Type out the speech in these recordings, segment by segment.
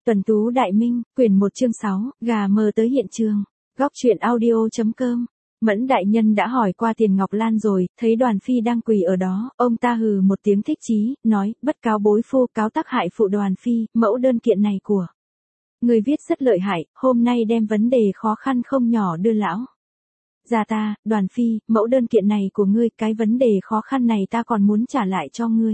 Tuần Tú Đại Minh, quyển 1 chương 6, gà mờ tới hiện trường. Góc truyện audio.com. Mẫn đại nhân đã hỏi qua Tiền Ngọc Lan rồi, thấy Đoàn Phi đang quỳ ở đó, ông ta hừ một tiếng thích chí, nói, bất cáo bối phu, cáo tác hại phụ Đoàn Phi, mẫu đơn kiện này của người viết rất lợi hại, hôm nay đem vấn đề khó khăn không nhỏ đưa lão gia ta. Đoàn Phi, mẫu đơn kiện này của ngươi, cái vấn đề khó khăn này ta còn muốn trả lại cho ngươi.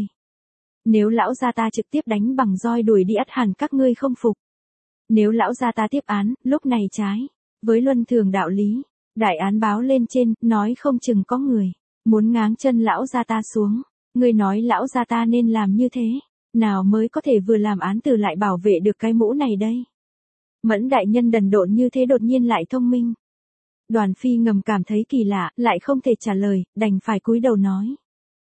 Nếu lão gia ta trực tiếp đánh bằng roi đuổi đi ắt hẳn các ngươi không phục. Nếu lão gia ta tiếp án, lúc này trái với luân thường đạo lý, đại án báo lên trên, nói không chừng có người muốn ngáng chân lão gia ta xuống. Ngươi nói lão gia ta nên làm như thế nào mới có thể vừa làm án tử lại bảo vệ được cái mũ này đây? Mẫn đại nhân đần độn như thế đột nhiên lại thông minh. Đoàn Phi ngầm cảm thấy kỳ lạ, lại không thể trả lời, đành phải cúi đầu nói.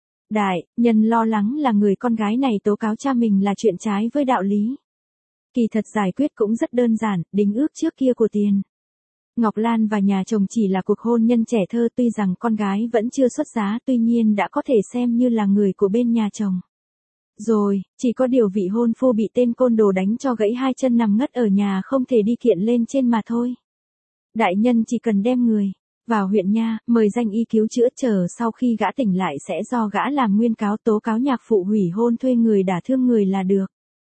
Đại nhân lo lắng là người con gái này tố cáo cha mình là chuyện trái với đạo lý. Kỳ thật giải quyết cũng rất đơn giản, đính ước trước kia của Tiền Ngọc Lan và nhà chồng chỉ là cuộc hôn nhân trẻ thơ, tuy rằng con gái vẫn chưa xuất giá, tuy nhiên đã có thể xem như là người của bên nhà chồng. Rồi, chỉ có điều vị hôn phu bị tên côn đồ đánh cho gãy hai chân nằm ngất ở nhà không thể đi kiện lên trên mà thôi. Đại nhân chỉ cần đem người vào huyện nha, mời danh y cứu chữa, chờ sau khi gã tỉnh lại sẽ do gã làm nguyên cáo tố cáo nhạc phụ hủy hôn thuê người đả thương người là được.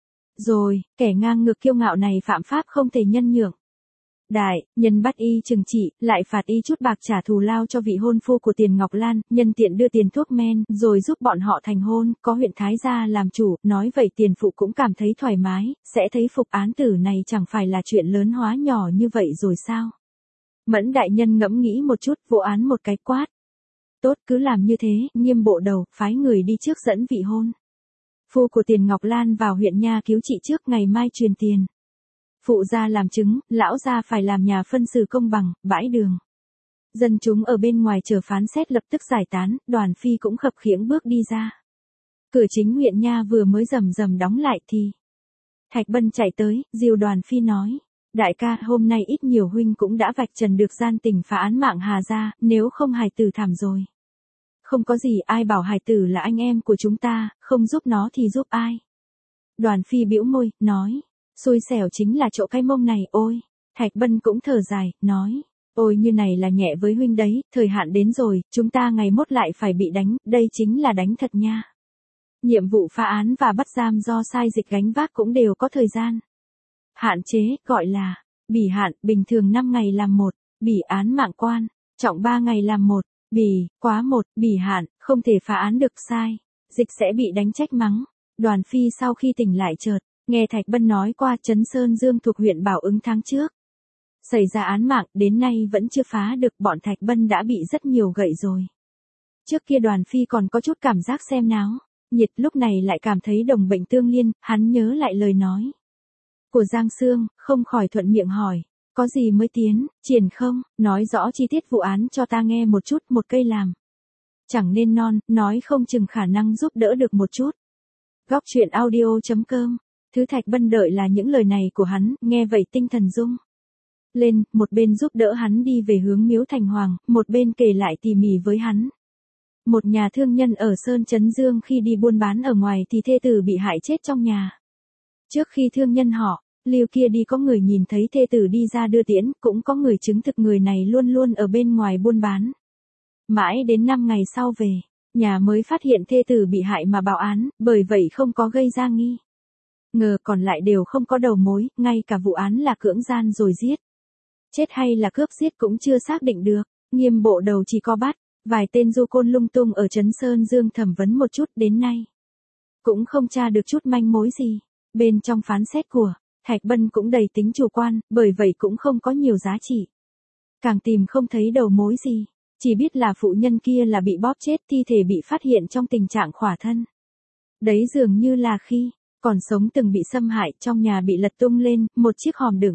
Rồi, kẻ ngang ngược kiêu ngạo này phạm pháp không thể nhân nhượng. Đại nhân bắt y trừng trị, lại phạt y chút bạc trả thù lao cho vị hôn phu của Tiền Ngọc Lan, nhân tiện đưa tiền thuốc men, rồi giúp bọn họ thành hôn, có huyện Thái gia làm chủ, nói vậy tiền phụ cũng cảm thấy thoải mái, sẽ thấy phục án tử này chẳng phải là chuyện lớn hóa nhỏ như vậy rồi sao? Mẫn đại nhân ngẫm nghĩ một chút, vụ án một cái quát. Tốt, cứ làm như thế, Nghiêm bộ đầu, phái người đi trước dẫn vị hôn phu của Tiền Ngọc Lan vào huyện nha cứu trị trước, ngày mai truyền tiền phụ ra làm chứng, lão gia phải làm nhà phân xử công bằng, bãi đường. Dân chúng ở bên ngoài chờ phán xét lập tức giải tán, Đoàn Phi cũng khập khiễng bước đi ra. Cửa chính huyện nha vừa mới rầm rầm đóng lại thì Thạch Bân chạy tới, dìu Đoàn Phi nói. Đại ca, hôm nay ít nhiều huynh cũng đã vạch trần được gian tình phá án mạng Hà gia, nếu không hài tử thảm rồi. Không có gì, ai bảo hài tử là anh em của chúng ta, không giúp nó thì giúp ai? Đoàn Phi bĩu môi, nói. Xui xẻo chính là chỗ cái mông này, ôi. Thạch Bân cũng thở dài, nói. Ôi như này là nhẹ với huynh đấy, thời hạn đến rồi, chúng ta ngày mốt lại phải bị đánh, đây chính là đánh thật nha. Nhiệm vụ phá án và bắt giam do sai dịch gánh vác cũng đều có thời gian hạn chế, gọi là bỉ hạn, bình thường 5 ngày làm một bỉ án mạng quan, trọng 3 ngày làm một bỉ, quá một bỉ hạn, không thể phá án được sai dịch sẽ bị đánh trách mắng. Đoàn Phi sau khi tỉnh lại chợt nghe Thạch Bân nói qua Trấn Sơn Dương thuộc huyện Bảo Ứng tháng trước xảy ra án mạng, đến nay vẫn chưa phá được, bọn Thạch Bân đã bị rất nhiều gậy rồi. Trước kia Đoàn Phi còn có chút cảm giác xem náo nhiệt, lúc này lại cảm thấy đồng bệnh tương liên, hắn nhớ lại lời nói của Giang Sương, không khỏi thuận miệng hỏi, có gì mới tiến triển không, nói rõ chi tiết vụ án cho ta nghe một chút, một cây làm chẳng nên non, nói không chừng khả năng giúp đỡ được một chút. Góc truyện audio.com. Thứ Thạch Bân đợi là những lời này của hắn, nghe vậy tinh thần rung lên, một bên giúp đỡ hắn đi về hướng Miếu Thành Hoàng, một bên kể lại tỉ mỉ với hắn. Một nhà thương nhân ở Sơn Trấn Dương khi đi buôn bán ở ngoài thì thê tử bị hại chết trong nhà. Trước khi thương nhân họ Lưu kia đi, có người nhìn thấy thê tử đi ra đưa tiễn, cũng có người chứng thực người này luôn luôn ở bên ngoài buôn bán. Mãi đến 5 ngày sau về nhà mới phát hiện thê tử bị hại mà báo án, bởi vậy không có gây ra nghi ngờ, còn lại đều không có đầu mối, ngay cả vụ án là cưỡng gian rồi giết chết hay là cướp giết cũng chưa xác định được. Nghiêm bộ đầu chỉ có bắt vài tên du côn lung tung ở Trấn Sơn Dương thẩm vấn một chút, đến nay cũng không tra được chút manh mối gì. Bên trong phán xét của Thạch Bân cũng đầy tính chủ quan, bởi vậy cũng không có nhiều giá trị. Càng tìm không thấy đầu mối gì, chỉ biết là phụ nhân kia là bị bóp chết, thi thể bị phát hiện trong tình trạng khỏa thân. Đấy dường như là khi còn sống từng bị xâm hại, trong nhà bị lật tung lên, một chiếc hòm đựng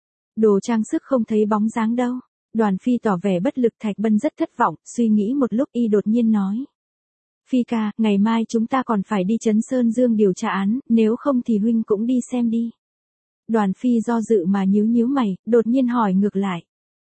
đồ trang sức không thấy bóng dáng đâu. Đoàn Phi tỏ vẻ bất lực, Thạch Bân rất thất vọng, suy nghĩ một lúc y đột nhiên nói. Phi ca, ngày mai chúng ta còn phải đi Trấn Sơn Dương điều tra án, nếu không thì huynh cũng đi xem đi. Đoàn Phi do dự mà nhíu nhíu mày, đột nhiên hỏi ngược lại.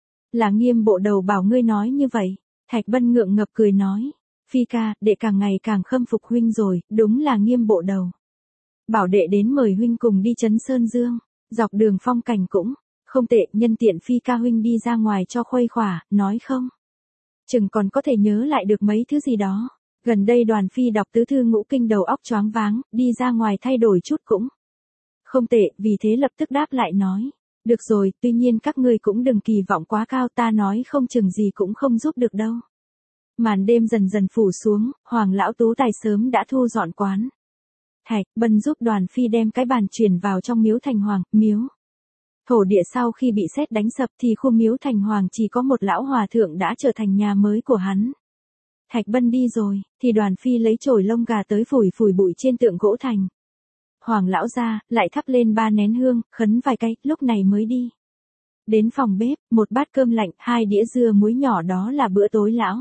Là Nghiêm bộ đầu bảo ngươi nói như vậy. Thạch Bân ngượng ngập cười nói. Phi ca, đệ càng ngày càng khâm phục huynh rồi, đúng là Nghiêm bộ đầu bảo đệ đến mời huynh cùng đi Trấn Sơn Dương. Dọc đường phong cảnh cũng không tệ, nhân tiện Phi ca huynh đi ra ngoài cho khuây khỏa, nói không? Chừng còn có thể nhớ lại được mấy thứ gì đó. Gần đây Đoàn Phi đọc tứ thư ngũ kinh đầu óc choáng váng, đi ra ngoài thay đổi chút cũng không tệ, vì thế lập tức đáp lại nói. Được rồi, tuy nhiên các ngươi cũng đừng kỳ vọng quá cao, ta nói không chừng gì cũng không giúp được đâu. Màn đêm dần dần phủ xuống, Hoàng lão tú tài sớm đã thu dọn quán. Thạch Bân giúp Đoàn Phi đem cái bàn chuyển vào trong miếu Thành Hoàng, miếu. Thổ địa sau khi bị sét đánh sập thì khu miếu Thành Hoàng chỉ có một lão hòa thượng đã trở thành nhà mới của hắn. Thạch Bân đi rồi, thì Đoàn Phi lấy chổi lông gà tới phủi phủi bụi trên tượng gỗ Thành Hoàng lão ra, lại thắp lên 3 nén hương, khấn vài cái, lúc này mới đi. Đến phòng bếp, một bát cơm lạnh, 2 đĩa dưa muối nhỏ, đó là bữa tối lão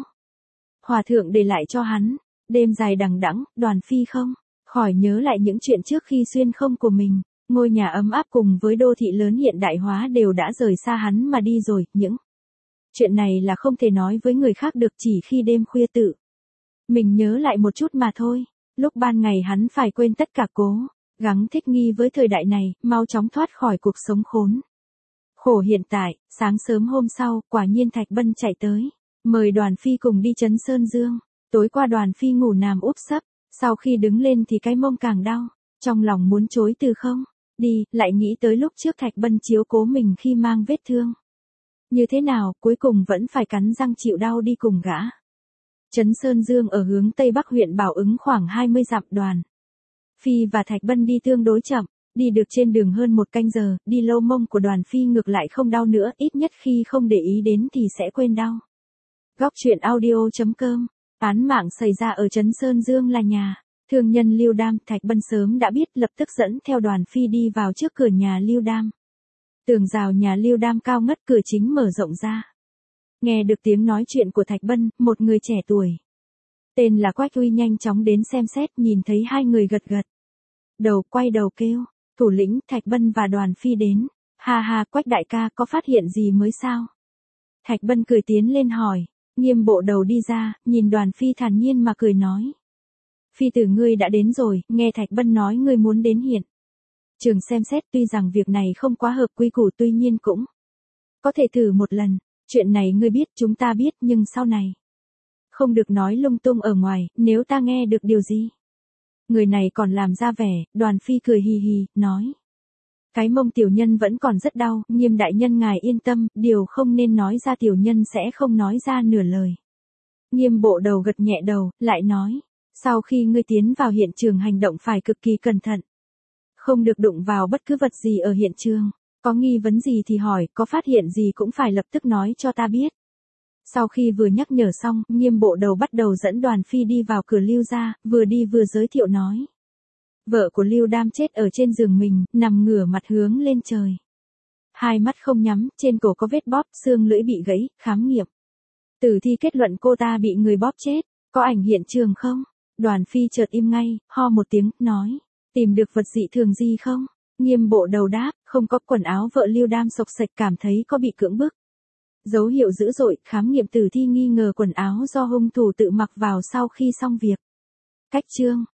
hòa thượng để lại cho hắn. Đêm dài đằng đẵng, Đoàn Phi không khỏi nhớ lại những chuyện trước khi xuyên không của mình. Ngôi nhà ấm áp cùng với đô thị lớn hiện đại hóa đều đã rời xa hắn mà đi rồi, những chuyện này là không thể nói với người khác được, chỉ khi đêm khuya tự mình nhớ lại một chút mà thôi. Lúc ban ngày hắn phải quên tất cả, cố gắng thích nghi với thời đại này, mau chóng thoát khỏi cuộc sống khốn khổ hiện tại. Sáng sớm hôm sau, quả nhiên Thạch Bân chạy tới, mời Đoàn Phi cùng đi Trấn Sơn Dương. Tối qua Đoàn Phi ngủ nằm úp sấp, sau khi đứng lên thì cái mông càng đau, trong lòng muốn chối từ không đi, lại nghĩ tới lúc trước Thạch Bân chiếu cố mình khi mang vết thương như thế nào, cuối cùng vẫn phải cắn răng chịu đau đi cùng gã. Trấn Sơn Dương ở hướng Tây Bắc huyện Bảo Ứng khoảng 20 dặm. Đoàn Phi và Thạch Bân đi tương đối chậm, đi được trên đường hơn 1 canh giờ, đi lâu mông của Đoàn Phi ngược lại không đau nữa, ít nhất khi không để ý đến thì sẽ quên đau. Góc truyện audio.com. Án mạng xảy ra ở Trấn Sơn Dương là nhà thương nhân Lưu Đam. Thạch Bân sớm đã biết, lập tức dẫn theo Đoàn Phi đi vào trước cửa nhà Lưu Đam. Tường rào nhà Lưu Đam cao ngất, cửa chính mở rộng ra. Nghe được tiếng nói chuyện của Thạch Bân, một người trẻ tuổi tên là Quách Uy nhanh chóng đến xem xét, nhìn thấy hai người gật gật đầu, quay đầu kêu, thủ lĩnh. Thạch Bân và Đoàn Phi đến. Ha ha, Quách đại ca, có phát hiện gì mới sao? Thạch Bân cười tiến lên hỏi. Nghiêm bộ đầu đi ra, nhìn Đoàn Phi thản nhiên mà cười nói. Phi tử ngươi đã đến rồi, nghe Thạch Bân nói ngươi muốn đến hiện trường xem xét, tuy rằng việc này không quá hợp quy củ, tuy nhiên cũng có thể thử một lần. Chuyện này ngươi biết, chúng ta biết, nhưng sau này không được nói lung tung ở ngoài, nếu ta nghe được điều gì. Người này còn làm ra vẻ. Đoàn Phi cười hì hì, nói. Cái mông tiểu nhân vẫn còn rất đau, Nghiêm đại nhân ngài yên tâm, điều không nên nói ra tiểu nhân sẽ không nói ra nửa lời. Nghiêm bộ đầu gật nhẹ đầu, lại nói. Sau khi ngươi tiến vào hiện trường hành động phải cực kỳ cẩn thận. Không được đụng vào bất cứ vật gì ở hiện trường. Có nghi vấn gì thì hỏi, có phát hiện gì cũng phải lập tức nói cho ta biết. Sau khi vừa nhắc nhở xong, Nghiêm bộ đầu bắt đầu dẫn Đoàn Phi đi vào cửa Lưu gia, vừa đi vừa giới thiệu nói. Vợ của Lưu Đam chết ở trên giường mình, nằm ngửa mặt hướng lên trời. Hai mắt không nhắm, trên cổ có vết bóp, xương lưỡi bị gãy, khám nghiệm tử thi kết luận cô ta bị người bóp chết. Có ảnh hiện trường không? Đoàn Phi chợt im ngay, ho một tiếng, nói. Tìm được vật dị thường gì không? Nghiêm bộ đầu đáp, không có. Quần áo vợ Lưu Đam xộc xệch, cảm thấy có bị cưỡng bức. Dấu hiệu dữ dội, khám nghiệm tử thi nghi ngờ quần áo do hung thủ tự mặc vào sau khi xong việc. Cách chương